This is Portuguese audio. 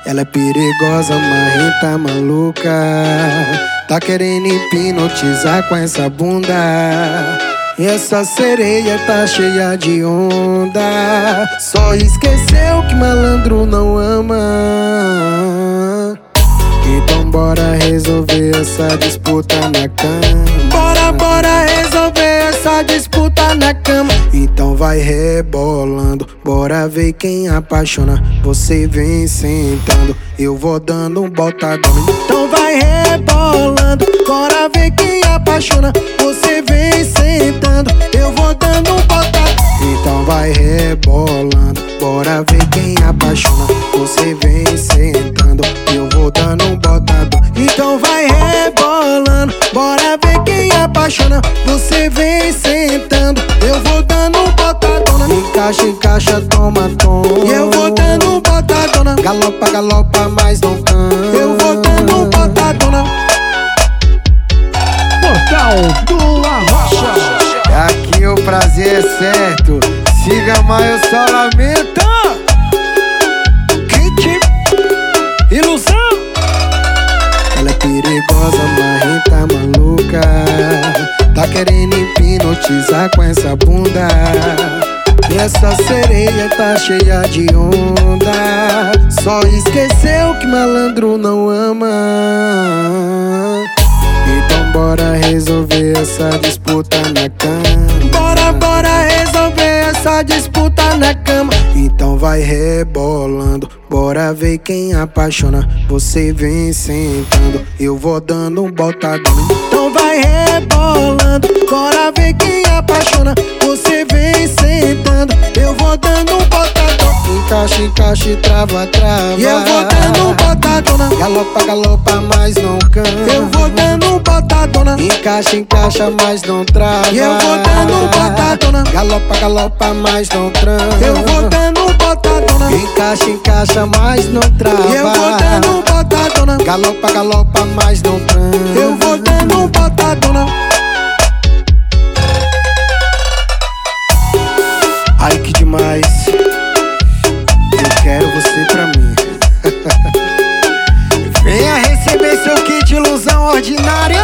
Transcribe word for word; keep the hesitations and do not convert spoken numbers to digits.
Ela é perigosa, marrenta, maluca. Tá querendo hipnotizar com essa bunda. E essa sereia tá cheia de onda. Só esqueceu que malandro não ama. Então bora resolver essa disputa na cama. Bora, bora resolver essa disputa na cama. Então vai rebolando, bora ver quem apaixona. Você vem sentando, eu vou dando um botadão. Então vai rebolando, bora ver quem apaixona. Você vem sentando, eu vou dando um botadão. Então vai rebolando, bora ver quem apaixona. Você vem sentando, eu vou dando um botadão. Então vai rebolando, bora ver quem apaixona. Você vem sentando, eu vou dando um botadona. Encaixa, encaixa, toma, toma. E eu vou dando um botadona. Galopa, galopa, mas não cansa. Eu vou dando um botadona. Portal do Arrocha. Aqui o prazer é certo. Siga mais, eu só lamento. Kit Ilusão. Ela é perigosa, marrenta, maluca. Tá querendo hipnotizar com essa bunda. E essa sereia tá cheia de onda. Só esqueceu que malandro não ama. Então bora resolver essa disputa na cama. Bora, bora resolver essa disputa na cama. Então vai rebolando, bora ver quem apaixona. Você vem sentando, eu vou dando um botadão. Então vai rebolando, bora ver quem apaixona. Você vem sentando, eu vou dando um botadão. Encaixa, encaixa, trava, trava. E eu vou dando um botadona. Galopa, galopa, mas não cansa. Eu vou dando um botadona. Encaixa, encaixa, mas não trava. E eu vou dando um botadona. Galopa, galopa, mas não transa. Eu vou dando um botadona. Encaixa, encaixa, mas não trava. E eu vou dando um botadona. Galopa, galopa, mas não transa. Eu vou dando um botadona. Ai que demais. Eu quero você pra mim. Venha receber seu kit ilusão ordinária.